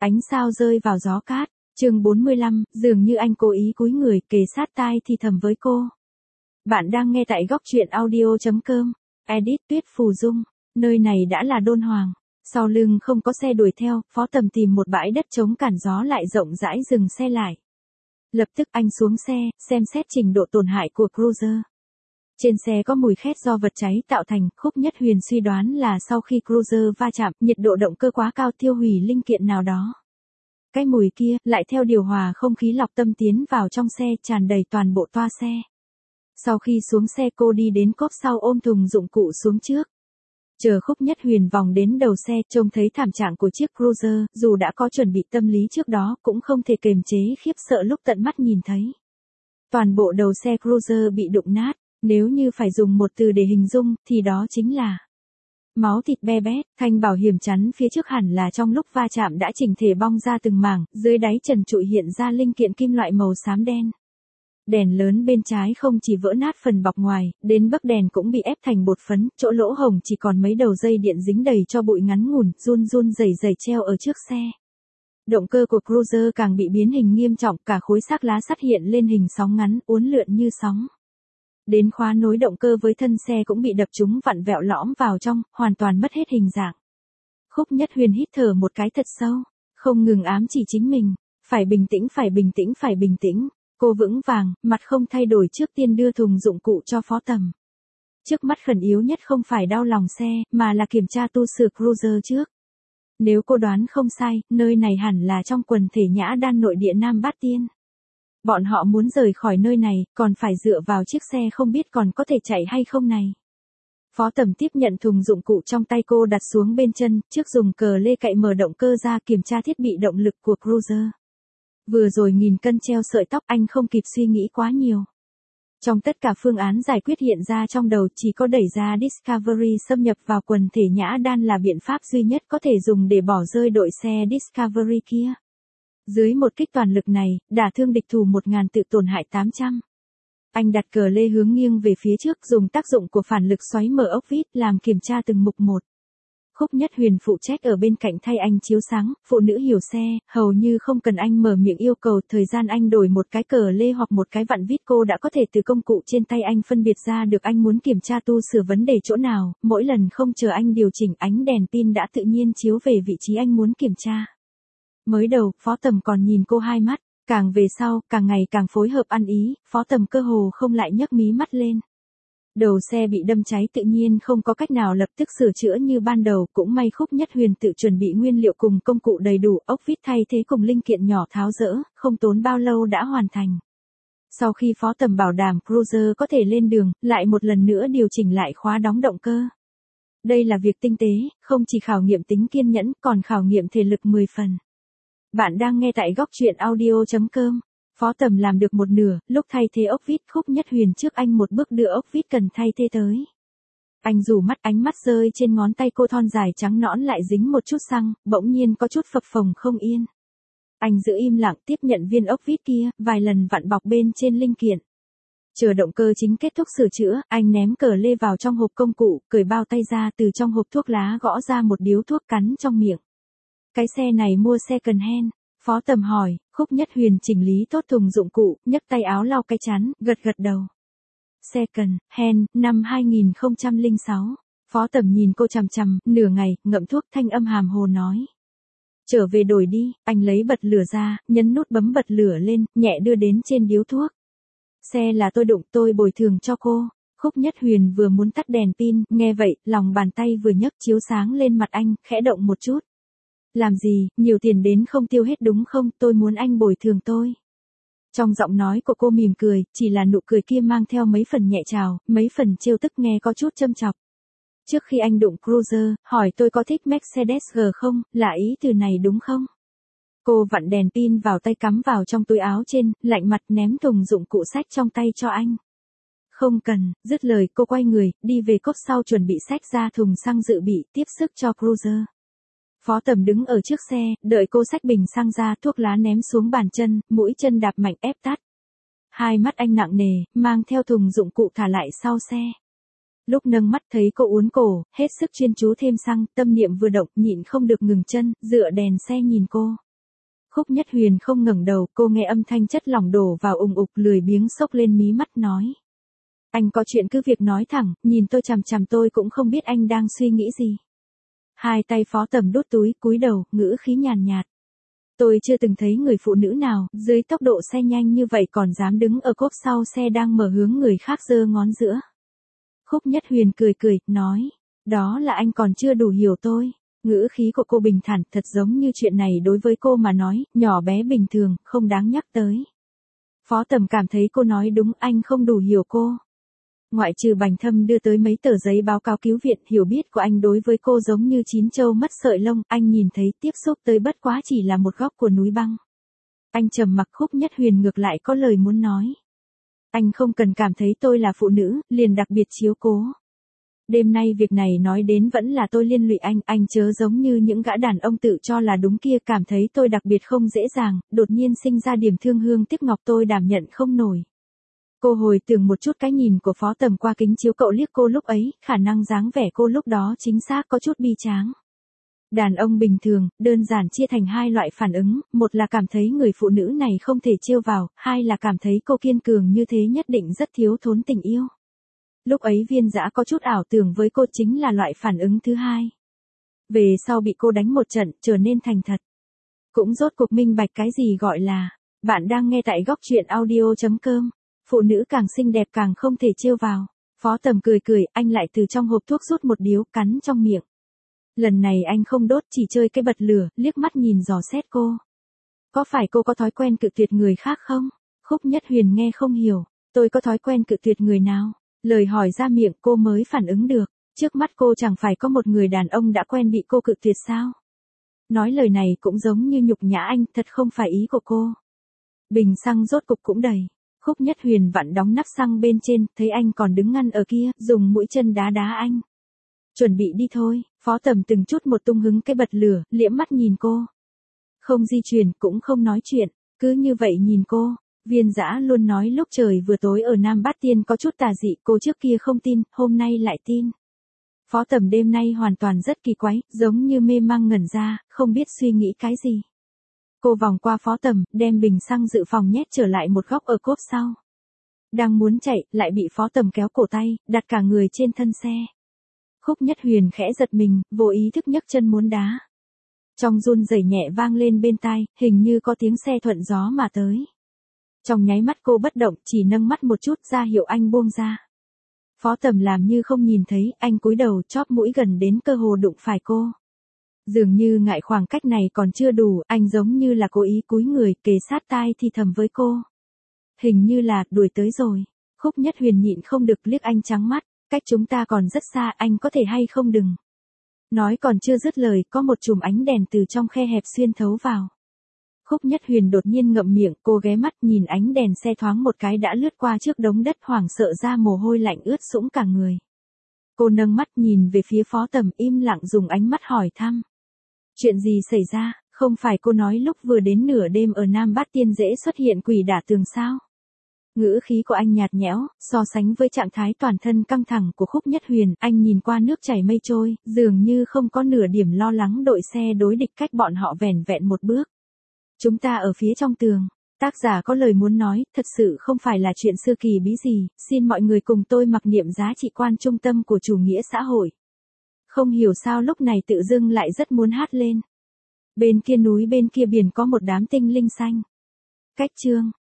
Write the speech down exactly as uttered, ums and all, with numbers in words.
Ánh sao rơi vào gió cát, chương bốn mươi lăm, dường như anh cố ý cúi người kề sát tai thì thầm với cô. Bạn đang nghe tại góc truyện audio.com, edit Tuyết Phù Dung, nơi này đã là đôn hoàng. Sau lưng không có xe đuổi theo, Phó Tầm tìm một bãi đất chống cản gió lại rộng rãi dừng xe lại. Lập tức anh xuống xe, xem xét trình độ tổn hại của Cruiser. Trên xe có mùi khét do vật cháy tạo thành, Khúc Nhất Huyền suy đoán là sau khi Cruiser va chạm, nhiệt độ động cơ quá cao tiêu hủy linh kiện nào đó. Cái mùi kia, lại theo điều hòa không khí lọc tâm tiến vào trong xe tràn đầy toàn bộ toa xe. Sau khi xuống xe cô đi đến cốp sau ôm thùng dụng cụ xuống trước. Chờ Khúc Nhất Huyền vòng đến đầu xe trông thấy thảm trạng của chiếc Cruiser, dù đã có chuẩn bị tâm lý trước đó cũng không thể kềm chế khiếp sợ lúc tận mắt nhìn thấy. Toàn bộ đầu xe Cruiser bị đụng nát, nếu như phải dùng một từ để hình dung thì đó chính là máu thịt be bét. Thanh bảo hiểm chắn phía trước hẳn là trong lúc va chạm đã chỉnh thể bong ra từng mảng, dưới đáy trần trụi hiện ra linh kiện kim loại màu xám đen. Đèn lớn bên trái không chỉ vỡ nát phần bọc ngoài, đến bấc đèn cũng bị ép thành bột phấn, chỗ lỗ hổng chỉ còn mấy đầu dây điện dính đầy cho bụi ngắn ngủn, run run rẩy rẩy treo ở trước xe. Động cơ của Cruiser càng bị biến hình nghiêm trọng, cả khối xác lá sắt hiện lên hình sóng ngắn, uốn lượn như sóng. Đến khóa nối động cơ với thân xe cũng bị đập trúng vặn vẹo lõm vào trong, hoàn toàn mất hết hình dạng. Khúc Nhất Huyền hít thở một cái thật sâu, không ngừng ám chỉ chính mình, phải bình tĩnh, phải bình tĩnh, phải bình tĩnh. Cô vững vàng, mặt không thay đổi trước tiên đưa thùng dụng cụ cho Phó Tầm. Trước mắt khẩn yếu nhất không phải đau lòng xe, mà là kiểm tra tu sửa Cruiser trước. Nếu cô đoán không sai, nơi này hẳn là trong quần thể Nhã Đan nội địa Nam Bát Tiên. Bọn họ muốn rời khỏi nơi này, còn phải dựa vào chiếc xe không biết còn có thể chạy hay không này. Phó Tầm tiếp nhận thùng dụng cụ trong tay cô đặt xuống bên chân, trước dùng cờ lê cậy mở động cơ ra kiểm tra thiết bị động lực của Cruiser. Vừa rồi nghìn cân treo sợi tóc, anh không kịp suy nghĩ quá nhiều. Trong tất cả phương án giải quyết hiện ra trong đầu, chỉ có đẩy ra Discovery xâm nhập vào quần thể Nhã Đan là biện pháp duy nhất có thể dùng để bỏ rơi đội xe Discovery kia. Dưới một kích toàn lực này, đả thương địch thủ một nghìn tự tổn hại tám trăm. Anh đặt cờ lê hướng nghiêng về phía trước, dùng tác dụng của phản lực xoáy mở ốc vít làm kiểm tra từng mục một. Khúc Nhất Huyền phụ trách ở bên cạnh thay anh chiếu sáng, phụ nữ hiểu xe, hầu như không cần anh mở miệng yêu cầu, thời gian anh đổi một cái cờ lê hoặc một cái vặn vít cô đã có thể từ công cụ trên tay anh phân biệt ra được anh muốn kiểm tra tu sửa vấn đề chỗ nào, mỗi lần không chờ anh điều chỉnh ánh đèn pin đã tự nhiên chiếu về vị trí anh muốn kiểm tra. Mới đầu, Phó Tầm còn nhìn cô hai mắt, càng về sau, càng ngày càng phối hợp ăn ý, Phó Tầm cơ hồ không lại nhấc mí mắt lên. Đầu xe bị đâm cháy tự nhiên không có cách nào lập tức sửa chữa như ban đầu, cũng may Khúc Nhất Huyền tự chuẩn bị nguyên liệu cùng công cụ đầy đủ, ốc vít thay thế cùng linh kiện nhỏ tháo dỡ, không tốn bao lâu đã hoàn thành. Sau khi Phó Tầm bảo đảm Cruiser có thể lên đường, lại một lần nữa điều chỉnh lại khóa đóng động cơ. Đây là việc tinh tế, không chỉ khảo nghiệm tính kiên nhẫn, còn khảo nghiệm thể lực mười phần. Bạn đang nghe tại góc truyện audio.com. Phó Tầm làm được một nửa, lúc thay thế ốc vít, Khúc Nhất Huyền trước anh một bước đưa ốc vít cần thay thế tới. Anh rủ mắt, ánh mắt rơi trên ngón tay cô thon dài trắng nõn lại dính một chút xăng, bỗng nhiên có chút phập phồng không yên. Anh giữ im lặng tiếp nhận viên ốc vít kia, vài lần vặn bọc bên trên linh kiện. Chờ động cơ chính kết thúc sửa chữa, anh ném cờ lê vào trong hộp công cụ, cởi bao tay ra, từ trong hộp thuốc lá gõ ra một điếu thuốc cắn trong miệng. Cái xe này mua second hand. Phó Tầm hỏi, Khúc Nhất Huyền chỉnh lý tốt thùng dụng cụ, nhấc tay áo lau cái chán, gật gật đầu. Second hand, năm hai nghìn không trăm lẻ sáu. Phó Tầm nhìn cô chằm chằm, nửa ngày, ngậm thuốc, thanh âm hàm hồ nói. Trở về đổi đi, anh lấy bật lửa ra, nhấn nút bấm bật lửa lên, nhẹ đưa đến trên điếu thuốc. Xe là tôi đụng, tôi bồi thường cho cô. Khúc Nhất Huyền vừa muốn tắt đèn pin, nghe vậy, lòng bàn tay vừa nhấc chiếu sáng lên mặt anh, khẽ động một chút. Làm gì, nhiều tiền đến không tiêu hết đúng không, tôi muốn anh bồi thường tôi. Trong giọng nói của cô mỉm cười, chỉ là nụ cười kia mang theo mấy phần nhẹ trào, mấy phần trêu tức nghe có chút châm chọc. Trước khi anh đụng Cruiser, hỏi tôi có thích Mercedes-G không, là ý từ này đúng không? Cô vặn đèn pin vào tay cắm vào trong túi áo trên, lạnh mặt ném thùng dụng cụ xách trong tay cho anh. Không cần, dứt lời cô quay người, đi về cốp sau chuẩn bị xách ra thùng xăng dự bị, tiếp sức cho Cruiser. Phó Tầm đứng ở trước xe, đợi cô xách bình xăng ra, thuốc lá ném xuống bàn chân, mũi chân đạp mạnh ép tắt. Hai mắt anh nặng nề, mang theo thùng dụng cụ thả lại sau xe. Lúc nâng mắt thấy cô uốn cổ, hết sức chuyên chú thêm xăng, tâm niệm vừa động, nhịn không được ngừng chân, dựa đèn xe nhìn cô. Khúc Nhất Huyền không ngẩng đầu, cô nghe âm thanh chất lỏng đổ vào ùng ục lười biếng xốc lên mí mắt nói. Anh có chuyện cứ việc nói thẳng, nhìn tôi chằm chằm tôi cũng không biết anh đang suy nghĩ gì. Hai tay Phó Tầm đút túi, cúi đầu, ngữ khí nhàn nhạt. Tôi chưa từng thấy người phụ nữ nào, dưới tốc độ xe nhanh như vậy còn dám đứng ở cốp sau xe đang mở hướng người khác giơ ngón giữa. Khúc Nhất Huyền cười cười, nói. Đó là anh còn chưa đủ hiểu tôi. Ngữ khí của cô bình thản, thật giống như chuyện này đối với cô mà nói, nhỏ bé bình thường, không đáng nhắc tới. Phó Tầm cảm thấy cô nói đúng, anh không đủ hiểu cô. Ngoại trừ Bành Thâm đưa tới mấy tờ giấy báo cáo cứu viện, hiểu biết của anh đối với cô giống như chín châu mất sợi lông, anh nhìn thấy tiếp xúc tới bất quá chỉ là một góc của núi băng. Anh trầm mặc. Khúc Nhất Huyền ngược lại có lời muốn nói. Anh không cần cảm thấy tôi là phụ nữ, liền đặc biệt chiếu cố. Đêm nay việc này nói đến vẫn là tôi liên lụy anh, anh chớ giống như những gã đàn ông tự cho là đúng kia, cảm thấy tôi đặc biệt không dễ dàng, đột nhiên sinh ra điểm thương hương tiếc ngọc tôi đảm nhận không nổi. Cô hồi tưởng một chút cái nhìn của Phó Tầm qua kính chiếu cậu liếc cô lúc ấy, khả năng dáng vẻ cô lúc đó chính xác có chút bi tráng. Đàn ông bình thường, đơn giản chia thành hai loại phản ứng, một là cảm thấy người phụ nữ này không thể trêu vào, hai là cảm thấy cô kiên cường như thế nhất định rất thiếu thốn tình yêu. Lúc ấy Viên Dã có chút ảo tưởng với cô chính là loại phản ứng thứ hai. Về sau bị cô đánh một trận, trở nên thành thật. Cũng rốt cuộc minh bạch cái gì gọi là, bạn đang nghe tại góc truyện audio chấm com. Phụ nữ càng xinh đẹp càng không thể trêu vào. Phó Tầm cười cười, anh lại từ trong hộp thuốc rút một điếu, cắn trong miệng. Lần này anh không đốt, chỉ chơi cái bật lửa, liếc mắt nhìn dò xét cô. Có phải cô có thói quen cự tuyệt người khác không? Khúc Nhất Huyền nghe không hiểu, tôi có thói quen cự tuyệt người nào? Lời hỏi ra miệng cô mới phản ứng được, trước mắt cô chẳng phải có một người đàn ông đã quen bị cô cự tuyệt sao? Nói lời này cũng giống như nhục nhã anh, thật không phải ý của cô. Bình xăng rốt cục cũng đầy. Khúc Nhất Huyền vặn đóng nắp xăng bên trên, thấy anh còn đứng ngăn ở kia, dùng mũi chân đá đá anh. Chuẩn bị đi thôi. Phó Tầm từng chút một tung hứng cái bật lửa, liễm mắt nhìn cô. Không di chuyển, cũng không nói chuyện, cứ như vậy nhìn cô. Viên Dã luôn nói lúc trời vừa tối ở Nam Bát Tiên có chút tà dị, cô trước kia không tin, hôm nay lại tin. Phó Tầm đêm nay hoàn toàn rất kỳ quái, giống như mê mang ngẩn ra, không biết suy nghĩ cái gì. Cô vòng qua Phó Tầm, đem bình xăng dự phòng nhét trở lại một góc ở cốp sau. Đang muốn chạy, lại bị Phó Tầm kéo cổ tay, đặt cả người trên thân xe. Khúc Nhất Huyền khẽ giật mình, vô ý thức nhấc chân muốn đá. Trong run rẩy nhẹ vang lên bên tai, hình như có tiếng xe thuận gió mà tới. Trong nháy mắt cô bất động, chỉ nâng mắt một chút ra hiệu anh buông ra. Phó Tầm làm như không nhìn thấy, anh cúi đầu chóp mũi gần đến cơ hồ đụng phải cô. Dường như ngại khoảng cách này còn chưa đủ, anh giống như là cố ý cúi người, kề sát tai thì thầm với cô. Hình như là, đuổi tới rồi. Khúc Nhất Huyền nhịn không được liếc anh trắng mắt, cách chúng ta còn rất xa, anh có thể hay không đừng. Nói còn chưa dứt lời, có một chùm ánh đèn từ trong khe hẹp xuyên thấu vào. Khúc Nhất Huyền đột nhiên ngậm miệng, cô ghé mắt nhìn ánh đèn xe thoáng một cái đã lướt qua trước đống đất, hoảng sợ ra mồ hôi lạnh ướt sũng cả người. Cô nâng mắt nhìn về phía Phó Tầm, im lặng dùng ánh mắt hỏi thăm. Chuyện gì xảy ra, không phải cô nói lúc vừa đến nửa đêm ở Nam Bát Tiên dễ xuất hiện quỷ đả tường sao? Ngữ khí của anh nhạt nhẽo, so sánh với trạng thái toàn thân căng thẳng của Khúc Nhất Huyền, anh nhìn qua nước chảy mây trôi, dường như không có nửa điểm lo lắng đội xe đối địch cách bọn họ vẻn vẹn một bước. Chúng ta ở phía trong tường. Tác giả có lời muốn nói, thật sự không phải là chuyện xưa kỳ bí gì, xin mọi người cùng tôi mặc niệm giá trị quan trung tâm của chủ nghĩa xã hội. Không hiểu sao lúc này tự dưng lại rất muốn hát lên. Bên kia núi bên kia biển có một đám tinh linh xanh. Cách chương.